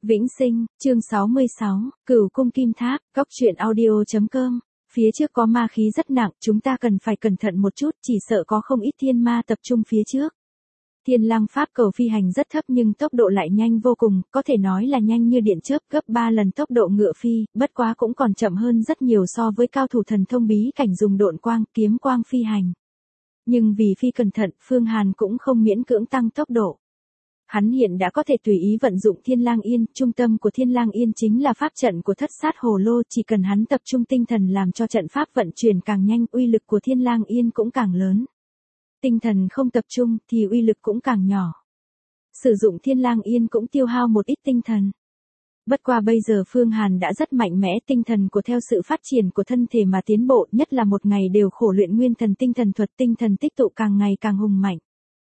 Vĩnh Sinh, chương 66, Cửu Cung Kim Tháp, góc truyện audio.com. Phía trước có ma khí rất nặng, chúng ta cần phải cẩn thận một chút, chỉ sợ có không ít thiên ma tập trung phía trước. Thiên Lăng pháp cầu phi hành rất thấp nhưng tốc độ lại nhanh vô cùng, có thể nói là nhanh như điện chớp, gấp 3 lần tốc độ ngựa phi, bất quá cũng còn chậm hơn rất nhiều so với cao thủ thần thông bí cảnh dùng độn quang, kiếm quang phi hành. Nhưng vì phi cẩn thận, Phương Hàn cũng không miễn cưỡng tăng tốc độ. Hắn hiện đã có thể tùy ý vận dụng Thiên Lang Yên, trung tâm của Thiên Lang Yên chính là pháp trận của Thất Sát Hồ Lô, chỉ cần hắn tập trung tinh thần làm cho trận pháp vận chuyển càng nhanh, uy lực của Thiên Lang Yên cũng càng lớn. Tinh thần không tập trung thì uy lực cũng càng nhỏ. Sử dụng Thiên Lang Yên cũng tiêu hao một ít tinh thần. Bất qua bây giờ Phương Hàn đã rất mạnh mẽ, tinh thần của theo sự phát triển của thân thể mà tiến bộ, nhất là một ngày đều khổ luyện nguyên thần tinh thần thuật, tinh thần tích tụ càng ngày càng hùng mạnh.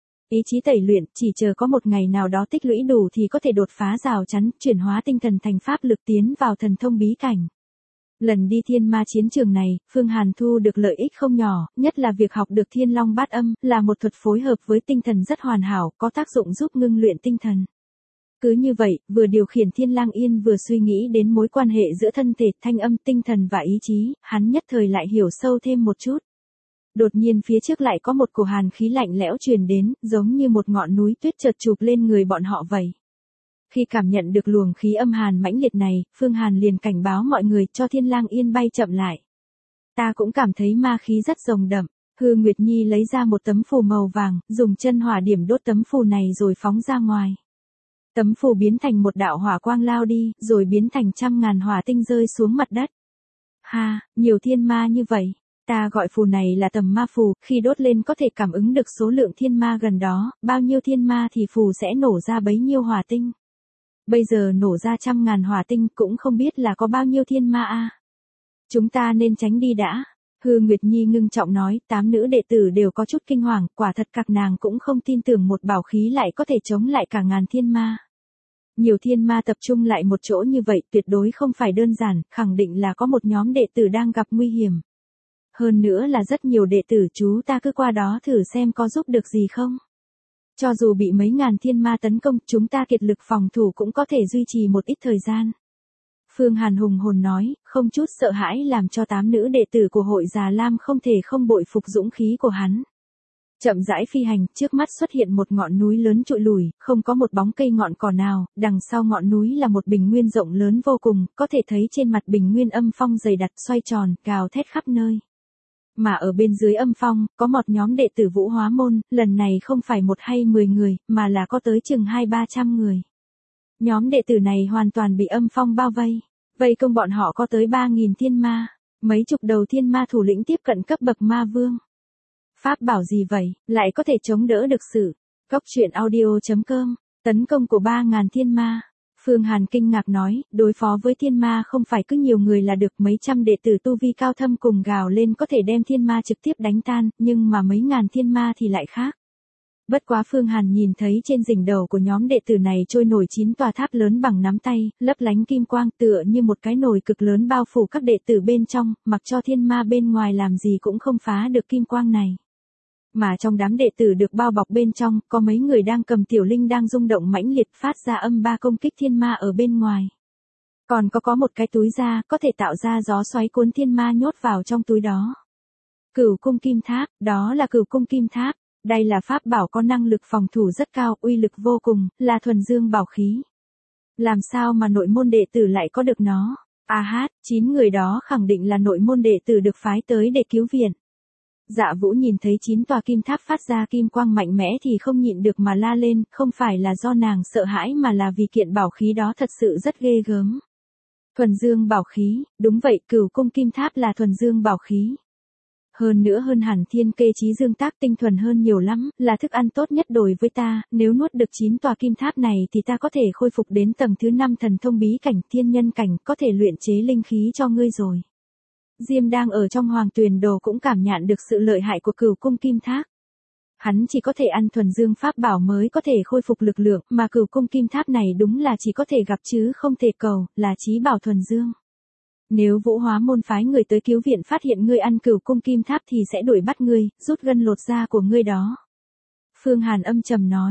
Ý chí tẩy luyện, chỉ chờ có một ngày nào đó tích lũy đủ thì có thể đột phá rào chắn, chuyển hóa tinh thần thành pháp lực tiến vào thần thông bí cảnh. Lần đi thiên ma chiến trường này, Phương Hàn thu được lợi ích không nhỏ, nhất là việc học được Thiên Long Bát Âm, là một thuật phối hợp với tinh thần rất hoàn hảo, có tác dụng giúp ngưng luyện tinh thần. Cứ như vậy, vừa điều khiển Thiên Lang Yên vừa suy nghĩ đến mối quan hệ giữa thân thể, thanh âm, tinh thần và ý chí, hắn nhất thời lại hiểu sâu thêm một chút. Đột nhiên phía trước lại có một cổ hàn khí lạnh lẽo truyền đến, giống như một ngọn núi tuyết chợt chụp lên người bọn họ vậy. Khi cảm nhận được luồng khí âm hàn mãnh liệt này, Phương Hàn liền cảnh báo mọi người cho Thiên Lang Yên bay chậm lại. Ta cũng cảm thấy ma khí rất rồng đậm. Hư Nguyệt Nhi lấy ra một tấm phù màu vàng, dùng chân hỏa điểm đốt tấm phù này rồi phóng ra ngoài. Tấm phù biến thành một đạo hỏa quang lao đi, rồi biến thành trăm ngàn hỏa tinh rơi xuống mặt đất. Ha, nhiều thiên ma như vậy. Ta gọi phù này là tầm ma phù, khi đốt lên có thể cảm ứng được số lượng thiên ma gần đó, bao nhiêu thiên ma thì phù sẽ nổ ra bấy nhiêu hỏa tinh. Bây giờ nổ ra trăm ngàn hỏa tinh cũng không biết là có bao nhiêu thiên ma a. Chúng ta nên tránh đi đã. Hư Nguyệt Nhi ngưng trọng nói, 8 nữ đệ tử đều có chút kinh hoàng, quả thật các nàng cũng không tin tưởng một bảo khí lại có thể chống lại cả ngàn thiên ma. Nhiều thiên ma tập trung lại một chỗ như vậy tuyệt đối không phải đơn giản, khẳng định là có một nhóm đệ tử đang gặp nguy hiểm. Hơn nữa là rất nhiều đệ tử, chú ta cứ qua đó thử xem có giúp được gì không. Cho dù bị mấy ngàn thiên ma tấn công, chúng ta kiệt lực phòng thủ cũng có thể duy trì một ít thời gian. Phương Hàn hùng hồn nói, không chút sợ hãi làm cho 8 nữ đệ tử của hội Già Lam không thể không bội phục dũng khí của hắn. Chậm rãi phi hành, trước mắt xuất hiện một ngọn núi lớn trụi lùi, không có một bóng cây ngọn cỏ nào, đằng sau ngọn núi là một bình nguyên rộng lớn vô cùng, có thể thấy trên mặt bình nguyên âm phong dày đặc xoay tròn, gào thét khắp nơi. Mà ở bên dưới âm phong, có một nhóm đệ tử Vũ Hóa Môn, lần này không phải 1 hay 10 người, mà là có tới chừng 200-300 người. Nhóm đệ tử này hoàn toàn bị âm phong bao vây. Vây công bọn họ có tới 3.000 thiên ma. Mấy chục đầu thiên ma thủ lĩnh tiếp cận cấp bậc ma vương. Pháp bảo gì vậy, lại có thể chống đỡ được sự. Góc truyện audio.com, tấn công của 3.000 thiên ma. Phương Hàn kinh ngạc nói, đối phó với thiên ma không phải cứ nhiều người là được, mấy trăm đệ tử tu vi cao thâm cùng gào lên có thể đem thiên ma trực tiếp đánh tan, nhưng mà mấy ngàn thiên ma thì lại khác. Bất quá Phương Hàn nhìn thấy trên đỉnh đầu của nhóm đệ tử này trôi nổi 9 tòa tháp lớn bằng nắm tay, lấp lánh kim quang tựa như một cái nồi cực lớn bao phủ các đệ tử bên trong, mặc cho thiên ma bên ngoài làm gì cũng không phá được kim quang này. Mà trong đám đệ tử được bao bọc bên trong, có mấy người đang cầm tiểu linh đang rung động mãnh liệt phát ra âm ba công kích thiên ma ở bên ngoài. Còn có một cái túi da, có thể tạo ra gió xoáy cuốn thiên ma nhốt vào trong túi đó. Cửu Cung Kim Tháp, đó là Cửu Cung Kim Tháp. Đây là pháp bảo có năng lực phòng thủ rất cao, uy lực vô cùng, là thuần dương bảo khí. Làm sao mà nội môn đệ tử lại có được nó? 9 người đó khẳng định là nội môn đệ tử được phái tới để cứu viện. Dạ Vũ nhìn thấy 9 tòa kim tháp phát ra kim quang mạnh mẽ thì không nhịn được mà la lên, không phải là do nàng sợ hãi mà là vì kiện bảo khí đó thật sự rất ghê gớm. Thuần dương bảo khí, đúng vậy, Cửu Cung Kim Tháp là thuần dương bảo khí. Hơn nữa hơn hẳn thiên kê chí dương tác tinh thuần hơn nhiều lắm, là thức ăn tốt nhất đối với ta, nếu nuốt được 9 tòa kim tháp này thì ta có thể khôi phục đến tầng thứ 5 thần thông bí cảnh, thiên nhân cảnh, có thể luyện chế linh khí cho ngươi rồi. Diêm đang ở trong Hoàng Tuyền Đồ cũng cảm nhận được sự lợi hại của Cửu Cung Kim Tháp. Hắn chỉ có thể ăn thuần dương pháp bảo mới có thể khôi phục lực lượng, mà Cửu Cung Kim Tháp này đúng là chỉ có thể gặp chứ không thể cầu, là chí bảo thuần dương. Nếu Vũ Hóa Môn phái người tới cứu viện phát hiện ngươi ăn Cửu Cung Kim Tháp thì sẽ đuổi bắt ngươi, rút gân lột da của ngươi đó. Phương Hàn âm trầm nói.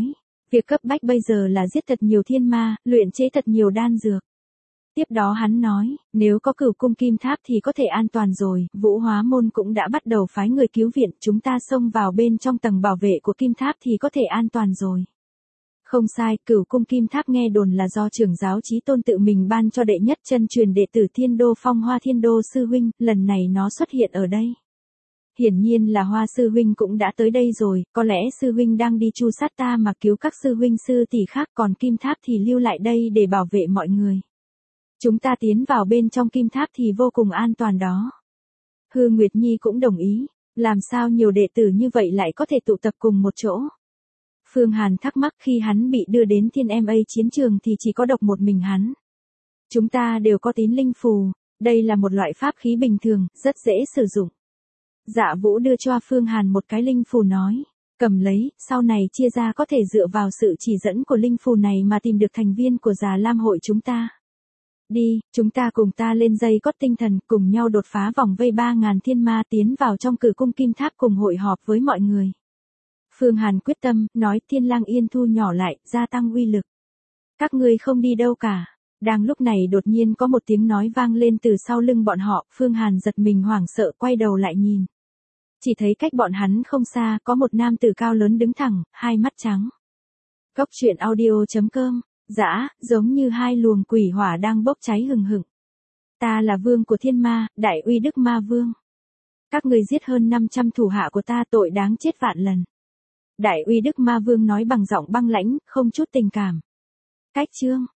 Việc cấp bách bây giờ là giết thật nhiều thiên ma, luyện chế thật nhiều đan dược. Tiếp đó hắn nói, nếu có Cửu cung kim tháp thì có thể an toàn rồi, Vũ Hóa môn cũng đã bắt đầu phái người cứu viện, chúng ta xông vào bên trong tầng bảo vệ của kim tháp thì có thể an toàn rồi. Không sai, Cửu cung kim tháp nghe đồn là do trưởng giáo Chí Tôn tự mình ban cho đệ nhất chân truyền đệ tử Thiên Đô Phong Hoa Thiên Đô sư huynh, lần này nó xuất hiện ở đây. Hiển nhiên là Hoa sư huynh cũng đã tới đây rồi, có lẽ sư huynh đang đi chu sát ta mà cứu các sư huynh sư tỷ khác, còn kim tháp thì lưu lại đây để bảo vệ mọi người. Chúng ta tiến vào bên trong kim tháp thì vô cùng an toàn đó. Hư Nguyệt Nhi cũng đồng ý, làm sao nhiều đệ tử như vậy lại có thể tụ tập cùng một chỗ. Phương Hàn thắc mắc khi hắn bị đưa đến Thiên MA chiến trường thì chỉ có độc một mình hắn. Chúng ta đều có tín linh phù, đây là một loại pháp khí bình thường, rất dễ sử dụng. Dạ Vũ đưa cho Phương Hàn một cái linh phù nói, cầm lấy, sau này chia ra có thể dựa vào sự chỉ dẫn của linh phù này mà tìm được thành viên của Già Lam hội chúng ta. Đi, chúng ta cùng ta lên dây cót tinh thần, cùng nhau đột phá vòng vây 3.000 thiên ma tiến vào trong Cửu cung kim tháp cùng hội họp với mọi người. Phương Hàn quyết tâm, nói Thiên Lang Yên thu nhỏ lại, gia tăng uy lực. Các ngươi không đi đâu cả. Đang lúc này đột nhiên có một tiếng nói vang lên từ sau lưng bọn họ, Phương Hàn giật mình hoảng sợ quay đầu lại nhìn. Chỉ thấy cách bọn hắn không xa, có một nam tử cao lớn đứng thẳng, hai mắt trắng. Cốc truyện audio.com, dã, giống như hai luồng quỷ hỏa đang bốc cháy hừng hực. Ta là vương của thiên ma, đại uy đức ma vương. Các ngươi giết hơn 500 thủ hạ của ta, tội đáng chết vạn lần. Đại uy đức ma vương nói bằng giọng băng lãnh, không chút tình cảm. Cách chương.